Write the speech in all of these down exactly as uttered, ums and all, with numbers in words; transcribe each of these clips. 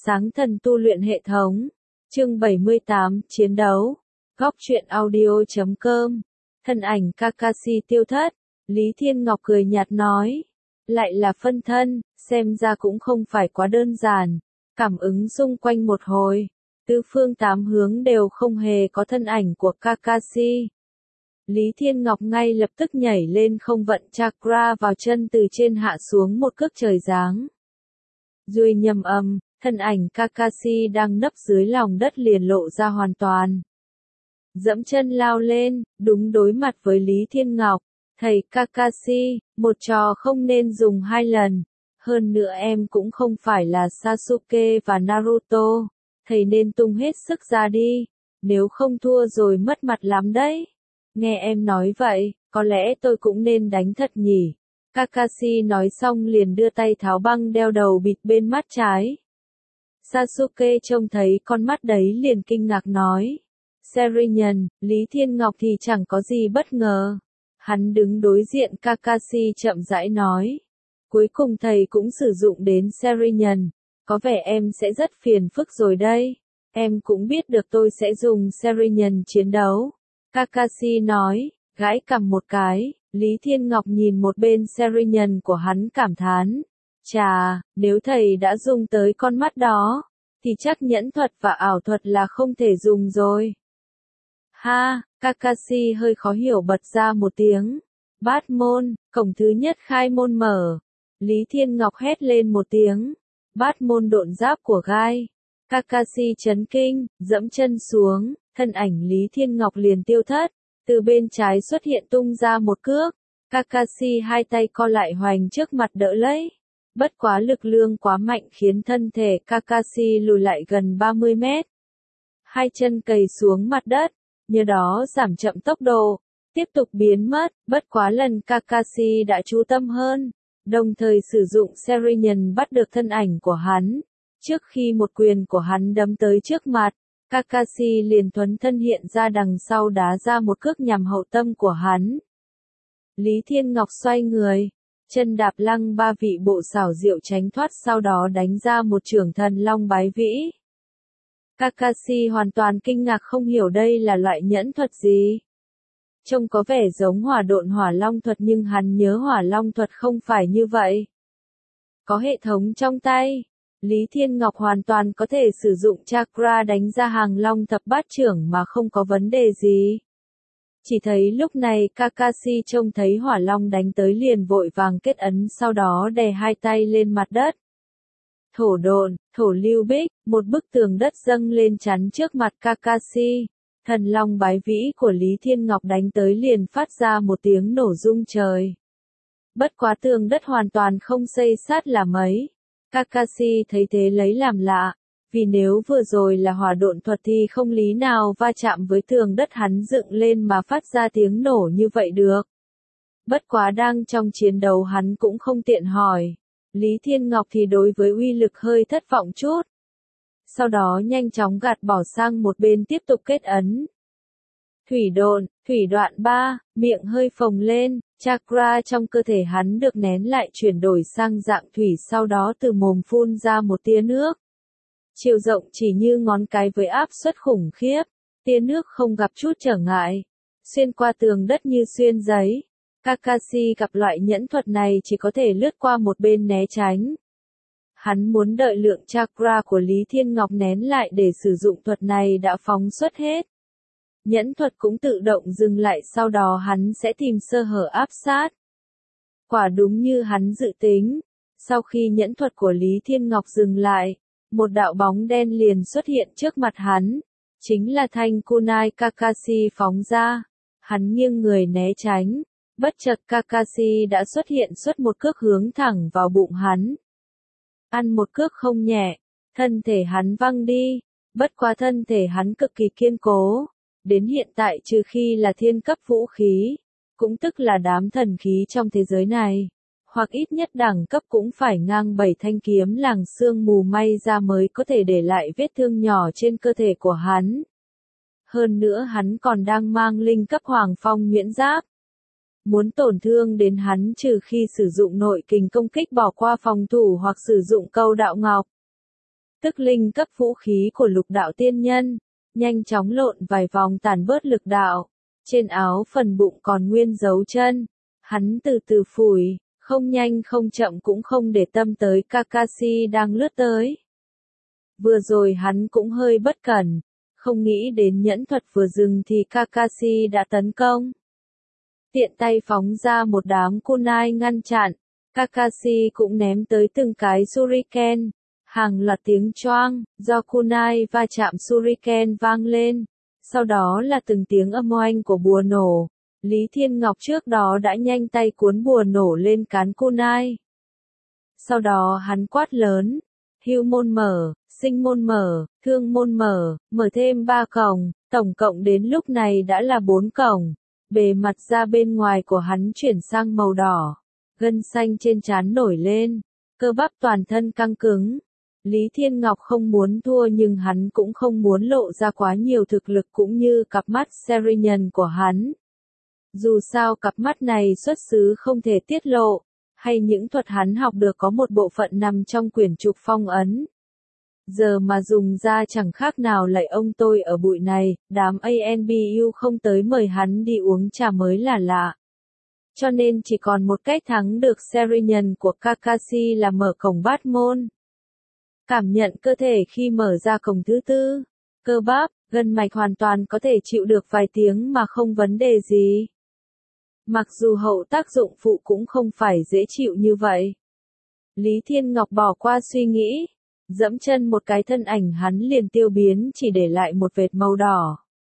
Sáng thần tu luyện hệ thống. Chương bảy mươi tám, chiến đấu. Góc truyện audio chấm com. Thân ảnh Kakashi tiêu thất. Lý Thiên Ngọc cười nhạt nói. Lại là phân thân, xem ra cũng không phải quá đơn giản. Cảm ứng xung quanh một hồi. Tứ phương tám hướng đều không hề có thân ảnh của Kakashi. Lý Thiên Ngọc ngay lập tức nhảy lên không vận chakra vào chân từ trên hạ xuống một cước trời giáng. Duy nhầm âm, thân ảnh Kakashi đang nấp dưới lòng đất liền lộ ra hoàn toàn. Dẫm chân lao lên, đúng đối mặt với Lý Thiên Ngọc. Thầy Kakashi, một trò không nên dùng hai lần. Hơn nữa em cũng không phải là Sasuke và Naruto. Thầy nên tung hết sức ra đi. Nếu không thua rồi mất mặt lắm đấy. Nghe em nói vậy, có lẽ tôi cũng nên đánh thật nhỉ. Kakashi nói xong liền đưa tay tháo băng đeo đầu bịt bên mắt trái. Sasuke trông thấy con mắt đấy liền kinh ngạc nói. Serinhân, Lý Thiên Ngọc thì chẳng có gì bất ngờ. Hắn đứng đối diện Kakashi chậm rãi nói. Cuối cùng thầy cũng sử dụng đến Serinhân. Có vẻ em sẽ rất phiền phức rồi đây. Em cũng biết được tôi sẽ dùng Serinhân chiến đấu. Kakashi nói, gãi cằm một cái. Lý Thiên Ngọc nhìn một bên Serinhân của hắn cảm thán. Chà, nếu thầy đã dùng tới con mắt đó, thì chắc nhẫn thuật và ảo thuật là không thể dùng rồi. Ha, Kakashi hơi khó hiểu bật ra một tiếng. Bát môn, cổng thứ nhất khai môn mở. Lý Thiên Ngọc hét lên một tiếng. Bát môn độn giáp của gai. Kakashi chấn kinh, dẫm chân xuống, thân ảnh Lý Thiên Ngọc liền tiêu thất. Từ bên trái xuất hiện tung ra một cước. Kakashi hai tay co lại hoành trước mặt đỡ lấy. Bất quá lực lượng quá mạnh khiến thân thể Kakashi lùi lại gần ba mươi mét. Hai chân cầy xuống mặt đất, nhờ đó giảm chậm tốc độ, tiếp tục biến mất. Bất quá lần Kakashi đã chú tâm hơn, đồng thời sử dụng Serinhân bắt được thân ảnh của hắn. Trước khi một quyền của hắn đấm tới trước mặt, Kakashi liền thuấn thân hiện ra đằng sau đá ra một cước nhằm hậu tâm của hắn. Lý Thiên Ngọc xoay người, chân đạp lăng ba vị bộ xảo diệu tránh thoát sau đó đánh ra một chưởng thần long bái vĩ. Kakashi hoàn toàn kinh ngạc không hiểu đây là loại nhẫn thuật gì. Trông có vẻ giống hỏa độn hỏa long thuật nhưng hắn nhớ hỏa long thuật không phải như vậy. Có hệ thống trong tay, Lý Thiên Ngọc hoàn toàn có thể sử dụng chakra đánh ra hàng long thập bát chưởng mà không có vấn đề gì. Chỉ thấy lúc này Kakashi trông thấy hỏa long đánh tới liền vội vàng kết ấn sau đó đè hai tay lên mặt đất. Thổ độn, thổ lưu bích, một bức tường đất dâng lên chắn trước mặt Kakashi. Thần long bái vĩ của Lý Thiên Ngọc đánh tới liền phát ra một tiếng nổ rung trời. Bất quá tường đất hoàn toàn không xây sát là mấy. Kakashi thấy thế lấy làm lạ, vì nếu vừa rồi là hỏa độn thuật thì không lý nào va chạm với tường đất hắn dựng lên mà phát ra tiếng nổ như vậy được. Bất quá đang trong chiến đấu hắn cũng không tiện hỏi. Lý Thiên Ngọc thì đối với uy lực hơi thất vọng chút. Sau đó nhanh chóng gạt bỏ sang một bên tiếp tục kết ấn. Thủy độn, thủy đoạn ba, miệng hơi phồng lên, chakra trong cơ thể hắn được nén lại chuyển đổi sang dạng thủy sau đó từ mồm phun ra một tia nước. Chiều rộng chỉ như ngón cái với áp suất khủng khiếp, tia nước không gặp chút trở ngại, xuyên qua tường đất như xuyên giấy. Kakashi gặp loại nhẫn thuật này chỉ có thể lướt qua một bên né tránh. Hắn muốn đợi lượng chakra của Lý Thiên Ngọc nén lại để sử dụng thuật này đã phóng xuất hết. Nhẫn thuật cũng tự động dừng lại sau đó hắn sẽ tìm sơ hở áp sát. Quả đúng như hắn dự tính, sau khi nhẫn thuật của Lý Thiên Ngọc dừng lại, một đạo bóng đen liền xuất hiện trước mặt hắn, chính là thanh kunai Kakashi phóng ra. Hắn nghiêng người né tránh, bất chợt Kakashi đã xuất hiện xuất một cước hướng thẳng vào bụng hắn. Ăn một cước không nhẹ, thân thể hắn văng đi, bất quá thân thể hắn cực kỳ kiên cố. Đến hiện tại trừ khi là thiên cấp vũ khí, cũng tức là đám thần khí trong thế giới này, hoặc ít nhất đẳng cấp cũng phải ngang bảy thanh kiếm làng sương mù may ra mới có thể để lại vết thương nhỏ trên cơ thể của hắn. Hơn nữa hắn còn đang mang linh cấp hoàng phong nhuyễn giáp. Muốn tổn thương đến hắn trừ khi sử dụng nội kình công kích bỏ qua phòng thủ hoặc sử dụng câu đạo ngọc. tức linh cấp vũ khí của lục đạo tiên nhân, nhanh chóng lộn vài vòng tản bớt lực đạo. Trên áo phần bụng còn nguyên dấu chân. Hắn từ từ phủi, không nhanh không chậm cũng không để tâm tới Kakashi đang lướt tới. Vừa rồi hắn cũng hơi bất cẩn, không nghĩ đến nhẫn thuật vừa dừng thì Kakashi đã tấn công. Tiện tay phóng ra một đám kunai ngăn chặn, Kakashi cũng ném tới từng cái shuriken, hàng loạt tiếng choang, do kunai va chạm shuriken vang lên, sau đó là từng tiếng âm oanh của bùa nổ. Lý Thiên Ngọc trước đó đã nhanh tay cuốn bùa nổ lên cán kunai. Sau đó hắn quát lớn, hưu môn mở, sinh môn mở, thương môn mở, mở thêm ba cổng, tổng cộng đến lúc này đã là bốn cổng. Bề mặt ra bên ngoài của hắn chuyển sang màu đỏ, gân xanh trên trán nổi lên, cơ bắp toàn thân căng cứng. Lý Thiên Ngọc không muốn thua nhưng hắn cũng không muốn lộ ra quá nhiều thực lực cũng như cặp mắt Serian của hắn. Dù sao cặp mắt này xuất xứ không thể tiết lộ, hay những thuật hắn học được có một bộ phận nằm trong quyển trục phong ấn. Giờ mà dùng ra chẳng khác nào lại ông tôi ở bụi này, đám a en bê u không tới mời hắn đi uống trà mới là lạ. Cho nên chỉ còn một cách thắng được Serian của Kakashi là mở cổng bát môn. Cảm nhận cơ thể khi mở ra cổng thứ tư, cơ bắp, gân mạch hoàn toàn có thể chịu được vài tiếng mà không vấn đề gì. Mặc dù hậu tác dụng phụ cũng không phải dễ chịu như vậy. Lý Thiên Ngọc bỏ qua suy nghĩ, dẫm chân một cái thân ảnh hắn liền tiêu biến chỉ để lại một vệt màu đỏ.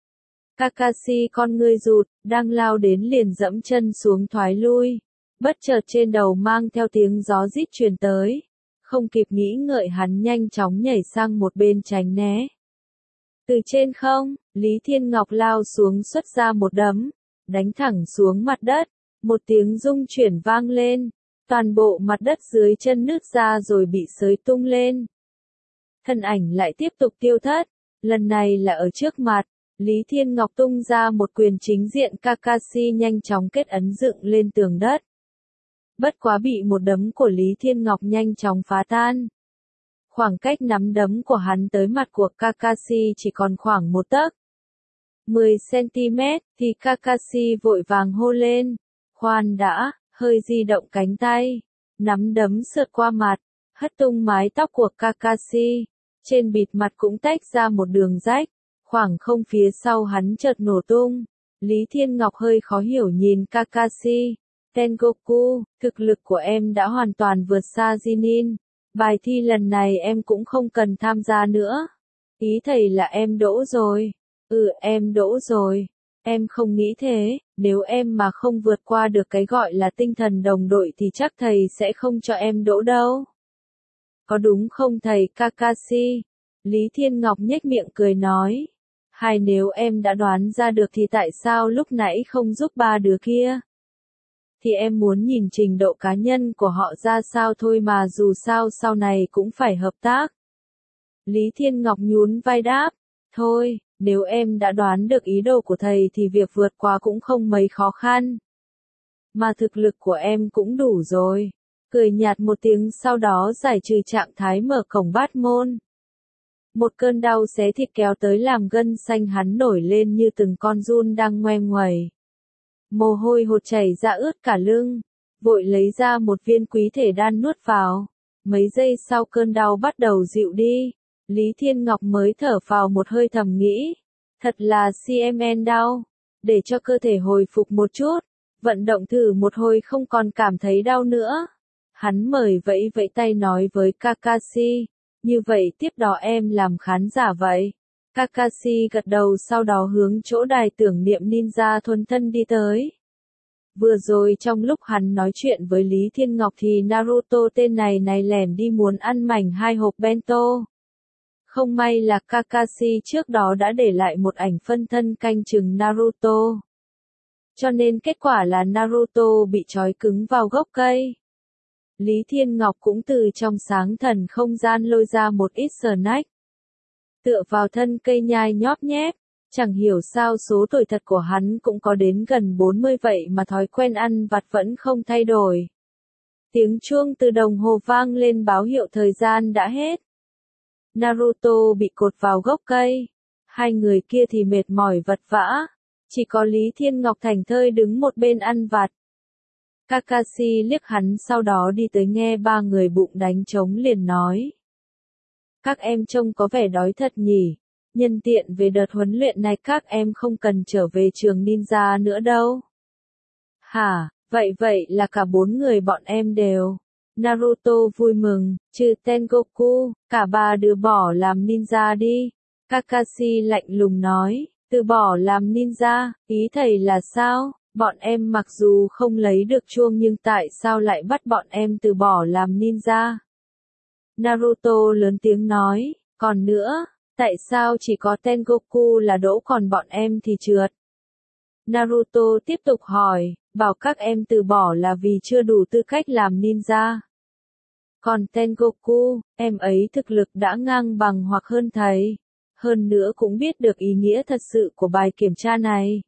Kakashi con ngươi rụt, đang lao đến liền dẫm chân xuống thoái lui. Bất chợt trên đầu mang theo tiếng gió rít truyền tới. Không kịp nghĩ ngợi hắn nhanh chóng nhảy sang một bên tránh né. Từ trên không, Lý Thiên Ngọc lao xuống xuất ra một đấm, đánh thẳng xuống mặt đất, một tiếng rung chuyển vang lên, toàn bộ mặt đất dưới chân nứt ra rồi bị xới tung lên. Thân ảnh lại tiếp tục tiêu thất, lần này là ở trước mặt, Lý Thiên Ngọc tung ra một quyền chính diện Kakashi nhanh chóng kết ấn dựng lên tường đất. Bất quá bị một đấm của Lý Thiên Ngọc nhanh chóng phá tan. Khoảng cách nắm đấm của hắn tới mặt của Kakashi chỉ còn khoảng một tấc. mười xăng-ti-mét, thì Kakashi vội vàng hô lên. Khoan đã, hơi di động cánh tay. Nắm đấm sượt qua mặt, hất tung mái tóc của Kakashi. Trên bịt mặt cũng tách ra một đường rách. Khoảng không phía sau hắn chợt nổ tung. Lý Thiên Ngọc hơi khó hiểu nhìn Kakashi. Tengoku, thực lực của em đã hoàn toàn vượt xa Jinin. Bài thi lần này em cũng không cần tham gia nữa. Ý thầy là em đỗ rồi. Ừ, em đỗ rồi. Em không nghĩ thế, nếu em mà không vượt qua được cái gọi là tinh thần đồng đội thì chắc thầy sẽ không cho em đỗ đâu. Có đúng không thầy Kakashi? Lý Thiên Ngọc nhếch miệng cười nói. Hay nếu em đã đoán ra được thì tại sao lúc nãy không giúp ba đứa kia? Thì em muốn nhìn trình độ cá nhân của họ ra sao thôi mà dù sao sau này cũng phải hợp tác. Lý Thiên Ngọc nhún vai đáp. Thôi, nếu em đã đoán được ý đồ của thầy thì việc vượt qua cũng không mấy khó khăn. Mà thực lực của em cũng đủ rồi. Cười nhạt một tiếng sau đó giải trừ trạng thái mở cổng bát môn. Một cơn đau xé thịt kéo tới làm gân xanh hắn nổi lên như từng con giun đang ngoe nguẩy. Mồ hôi hột chảy ra ướt cả lưng, vội lấy ra một viên quý thể đan nuốt vào. Mấy giây sau cơn đau bắt đầu dịu đi, Lý Thiên Ngọc mới thở phào một hơi thầm nghĩ. Thật là xê em en đau, để cho cơ thể hồi phục một chút, vận động thử một hồi không còn cảm thấy đau nữa. Hắn mời vẫy vẫy tay nói với Kakashi, như vậy tiếp đó em làm khán giả vậy. Kakashi gật đầu sau đó hướng chỗ đài tưởng niệm ninja thuần thân đi tới. Vừa rồi trong lúc hắn nói chuyện với Lý Thiên Ngọc thì Naruto tên này này lẻn đi muốn ăn mảnh hai hộp bento. Không may là Kakashi trước đó đã để lại một ảnh phân thân canh chừng Naruto. Cho nên kết quả là Naruto bị trói cứng vào gốc cây. Lý Thiên Ngọc cũng từ trong sáng thần không gian lôi ra một ít snack. Tựa vào thân cây nhai nhóp nhép, chẳng hiểu sao số tuổi thật của hắn cũng có đến gần bốn mươi vậy mà thói quen ăn vặt vẫn không thay đổi. Tiếng chuông từ đồng hồ vang lên báo hiệu thời gian đã hết. Naruto bị cột vào gốc cây. Hai người kia thì mệt mỏi vật vã. Chỉ có Lý Thiên Ngọc thảnh thơi đứng một bên ăn vặt. Kakashi liếc hắn sau đó đi tới nghe ba người bụng đánh trống liền nói. Các em trông có vẻ đói thật nhỉ. Nhân tiện về đợt huấn luyện này các em không cần trở về trường ninja nữa đâu. Hả, vậy vậy là cả bốn người bọn em đều. Naruto vui mừng, trừ Tengoku, cả ba đứa bỏ làm ninja đi. Kakashi lạnh lùng nói, từ bỏ làm ninja, ý thầy là sao? Bọn em mặc dù không lấy được chuông nhưng tại sao lại bắt bọn em từ bỏ làm ninja? Naruto lớn tiếng nói, còn nữa, tại sao chỉ có Tengoku là đỗ còn bọn em thì trượt? Naruto tiếp tục hỏi, bảo các em từ bỏ là vì chưa đủ tư cách làm ninja. Còn Tengoku, em ấy thực lực đã ngang bằng hoặc hơn thầy. Hơn nữa cũng biết được ý nghĩa thật sự của bài kiểm tra này.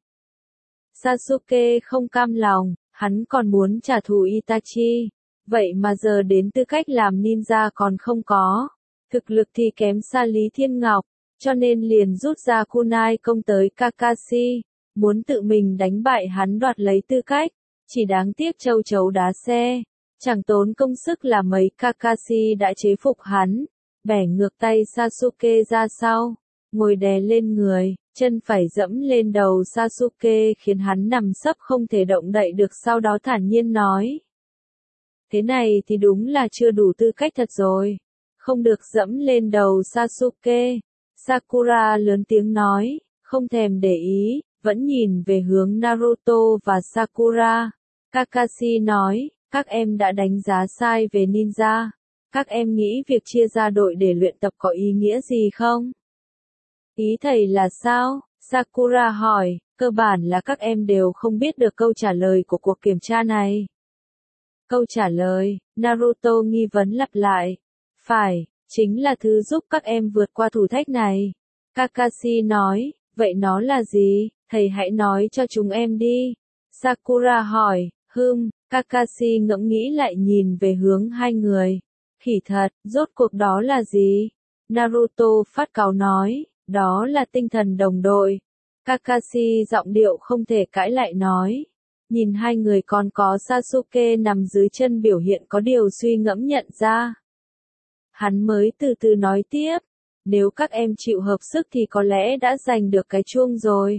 Sasuke không cam lòng, hắn còn muốn trả thù Itachi. Vậy mà giờ đến tư cách làm ninja còn không có. Thực lực thì kém xa Lý Thiên Ngọc, cho nên liền rút ra kunai công tới Kakashi. Muốn tự mình đánh bại hắn đoạt lấy tư cách. Chỉ đáng tiếc châu chấu đá xe. Chẳng tốn công sức là mấy Kakashi đã chế phục hắn. Bẻ ngược tay Sasuke ra sau. Ngồi đè lên người, chân phải dẫm lên đầu Sasuke khiến hắn nằm sấp không thể động đậy được sau đó thản nhiên nói. Thế này thì đúng là chưa đủ tư cách thật rồi. Không được dẫm lên đầu Sasuke. Sakura lớn tiếng nói, không thèm để ý, vẫn nhìn về hướng Naruto và Sakura. Kakashi nói, các em đã đánh giá sai về ninja. Các em nghĩ việc chia ra đội để luyện tập có ý nghĩa gì không? Ý thầy là sao? Sakura hỏi, cơ bản là các em đều không biết được câu trả lời của cuộc kiểm tra này. Câu trả lời, Naruto nghi vấn lặp lại. Phải, chính là thứ giúp các em vượt qua thử thách này. Kakashi nói, vậy nó là gì? Thầy hãy nói cho chúng em đi. Sakura hỏi, hừm, Kakashi ngẫm nghĩ lại nhìn về hướng hai người. Khỉ thật, rốt cuộc đó là gì? Naruto phát cáu nói, đó là tinh thần đồng đội. Kakashi giọng điệu không thể cãi lại nói. Nhìn hai người còn có Sasuke nằm dưới chân biểu hiện có điều suy ngẫm nhận ra. Hắn mới từ từ nói tiếp, nếu các em chịu hợp sức thì có lẽ đã giành được cái chuông rồi.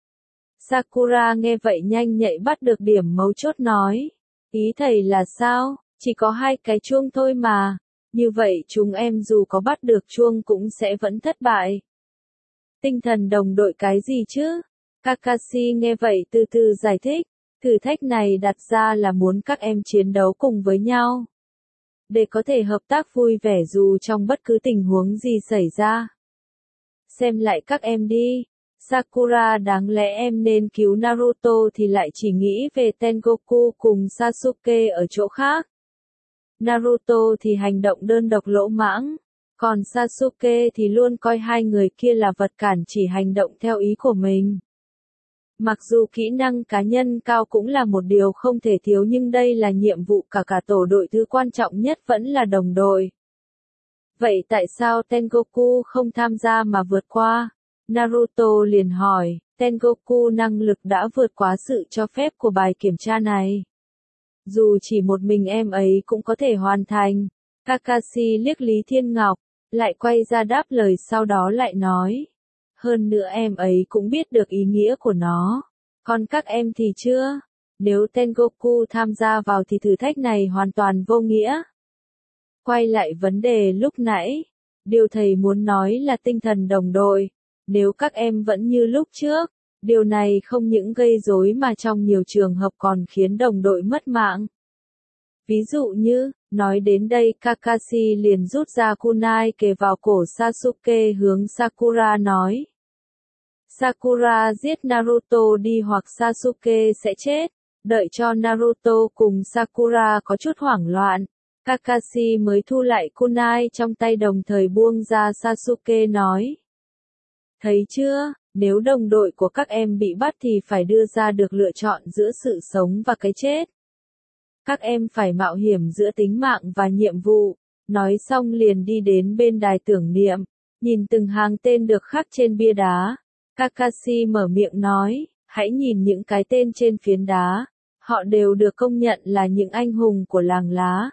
Sakura nghe vậy nhanh nhạy bắt được điểm mấu chốt nói, ý thầy là sao, chỉ có hai cái chuông thôi mà, như vậy chúng em dù có bắt được chuông cũng sẽ vẫn thất bại. Tinh thần đồng đội cái gì chứ? Kakashi nghe vậy từ từ giải thích, thử thách này đặt ra là muốn các em chiến đấu cùng với nhau. Để có thể hợp tác vui vẻ dù trong bất cứ tình huống gì xảy ra. Xem lại các em đi. Sakura đáng lẽ em nên cứu Naruto thì lại chỉ nghĩ về Tengoku cùng Sasuke ở chỗ khác. Naruto thì hành động đơn độc lỗ mãng. Còn Sasuke thì luôn coi hai người kia là vật cản chỉ hành động theo ý của mình. Mặc dù kỹ năng cá nhân cao cũng là một điều không thể thiếu nhưng đây là nhiệm vụ cả cả tổ đội, thứ quan trọng nhất vẫn là đồng đội. Vậy tại sao Tengoku không tham gia mà vượt qua? Naruto liền hỏi, Tengoku năng lực đã vượt quá sự cho phép của bài kiểm tra này. Dù chỉ một mình em ấy cũng có thể hoàn thành. Kakashi liếc Lý Thiên Ngọc, lại quay ra đáp lời sau đó lại nói. Hơn nữa em ấy cũng biết được ý nghĩa của nó. Còn các em thì chưa. Nếu Tengoku tham gia vào thì thử thách này hoàn toàn vô nghĩa. Quay lại vấn đề lúc nãy. Điều thầy muốn nói là tinh thần đồng đội. Nếu các em vẫn như lúc trước, điều này không những gây rối mà trong nhiều trường hợp còn khiến đồng đội mất mạng. Ví dụ như, nói đến đây Kakashi liền rút ra kunai kề vào cổ Sasuke hướng Sakura nói. Sakura giết Naruto đi hoặc Sasuke sẽ chết. Đợi cho Naruto cùng Sakura có chút hoảng loạn, Kakashi mới thu lại kunai trong tay đồng thời buông ra Sasuke nói. Thấy chưa, nếu đồng đội của các em bị bắt thì phải đưa ra được lựa chọn giữa sự sống và cái chết. Các em phải mạo hiểm giữa tính mạng và nhiệm vụ. Nói xong liền đi đến bên đài tưởng niệm, nhìn từng hàng tên được khắc trên bia đá. Kakashi mở miệng nói, hãy nhìn những cái tên trên phiến đá, họ đều được công nhận là những anh hùng của làng lá.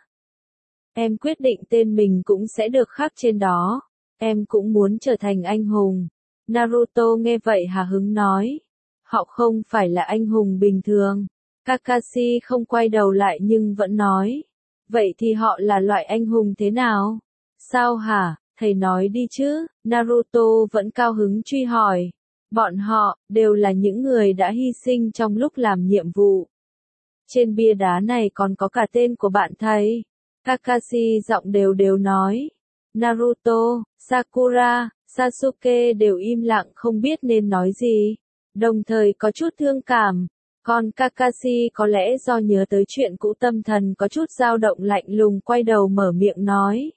Em quyết định tên mình cũng sẽ được khắc trên đó, em cũng muốn trở thành anh hùng. Naruto nghe vậy hào hứng nói, họ không phải là anh hùng bình thường. Kakashi không quay đầu lại nhưng vẫn nói, vậy thì họ là loại anh hùng thế nào? Sao hả, thầy nói đi chứ, Naruto vẫn cao hứng truy hỏi. Bọn họ, đều là những người đã hy sinh trong lúc làm nhiệm vụ. Trên bia đá này còn có cả tên của bạn thầy. Kakashi giọng đều đều nói. Naruto, Sakura, Sasuke đều im lặng không biết nên nói gì. Đồng thời có chút thương cảm. Còn Kakashi có lẽ do nhớ tới chuyện cũ tâm thần có chút dao động lạnh lùng quay đầu mở miệng nói.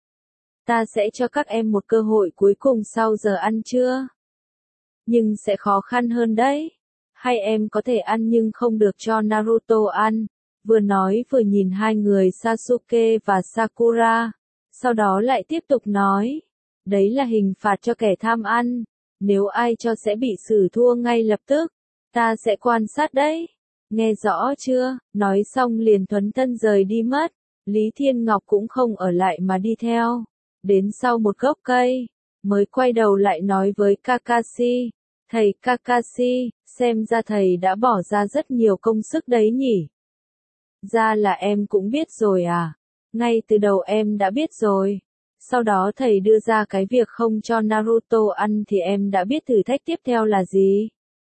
Ta sẽ cho các em một cơ hội cuối cùng sau giờ ăn trưa. Nhưng sẽ khó khăn hơn đấy. Hai em có thể ăn nhưng không được cho Naruto ăn. Vừa nói vừa nhìn hai người Sasuke và Sakura. Sau đó lại tiếp tục nói. Đấy là hình phạt cho kẻ tham ăn. Nếu ai cho sẽ bị xử thua ngay lập tức. Ta sẽ quan sát đấy. Nghe rõ chưa? Nói xong liền thuấn thân rời đi mất. Lý Thiên Ngọc cũng không ở lại mà đi theo. Đến sau một gốc cây. Mới quay đầu lại nói với Kakashi. Thầy Kakashi, xem ra thầy đã bỏ ra rất nhiều công sức đấy nhỉ? Ra là em cũng biết rồi à? Ngay từ đầu em đã biết rồi. Sau đó thầy đưa ra cái việc không cho Naruto ăn thì em đã biết thử thách tiếp theo là gì?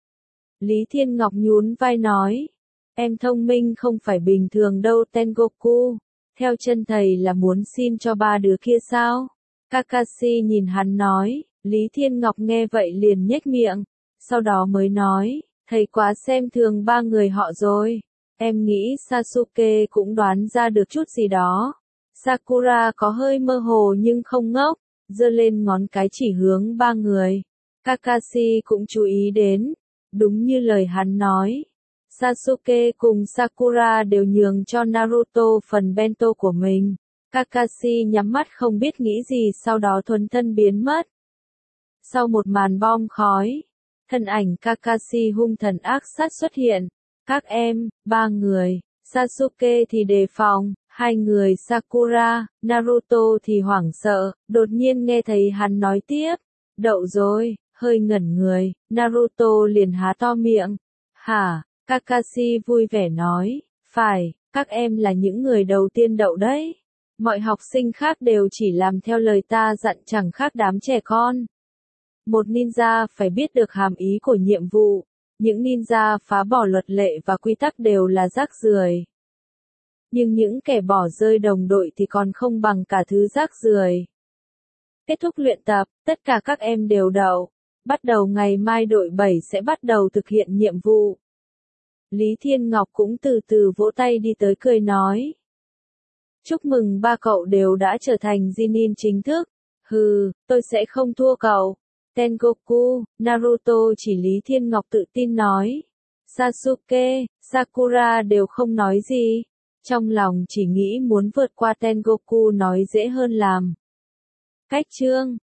Lý Thiên Ngọc nhún vai nói. Em thông minh không phải bình thường đâu Tengoku. Theo chân thầy là muốn xin cho ba đứa kia sao? Kakashi nhìn hắn nói. Lý Thiên Ngọc nghe vậy liền nhếch miệng. Sau đó mới nói, thầy quá xem thường ba người họ rồi. Em nghĩ Sasuke cũng đoán ra được chút gì đó. Sakura có hơi mơ hồ nhưng không ngốc, giơ lên ngón cái chỉ hướng ba người. Kakashi cũng chú ý đến, đúng như lời hắn nói. Sasuke cùng Sakura đều nhường cho Naruto phần bento của mình. Kakashi nhắm mắt không biết nghĩ gì sau đó thuấn thân biến mất. Sau một màn bom khói, thân ảnh Kakashi hung thần ác sát xuất hiện. Các em, ba người, Sasuke thì đề phòng, hai người Sakura, Naruto thì hoảng sợ, đột nhiên nghe thấy hắn nói tiếp. Đậu rồi, hơi ngẩn người, Naruto liền há to miệng. Hả, Kakashi vui vẻ nói, phải, các em là những người đầu tiên đậu đấy. Mọi học sinh khác đều chỉ làm theo lời ta dặn chẳng khác đám trẻ con. Một ninja phải biết được hàm ý của nhiệm vụ. Những ninja phá bỏ luật lệ và quy tắc đều là rác rưởi. Nhưng những kẻ bỏ rơi đồng đội thì còn không bằng cả thứ rác rưởi. Kết thúc luyện tập, tất cả các em đều đậu. Bắt đầu ngày mai đội bảy sẽ bắt đầu thực hiện nhiệm vụ. Lý Thiên Ngọc cũng từ từ vỗ tay đi tới cười nói. Chúc mừng ba cậu đều đã trở thành Chunin chính thức. Hừ, tôi sẽ không thua cậu. Tengoku, Naruto chỉ Lý Thiên Ngọc tự tin nói. Sasuke, Sakura đều không nói gì. Trong lòng chỉ nghĩ muốn vượt qua Tengoku nói dễ hơn làm. Cách chương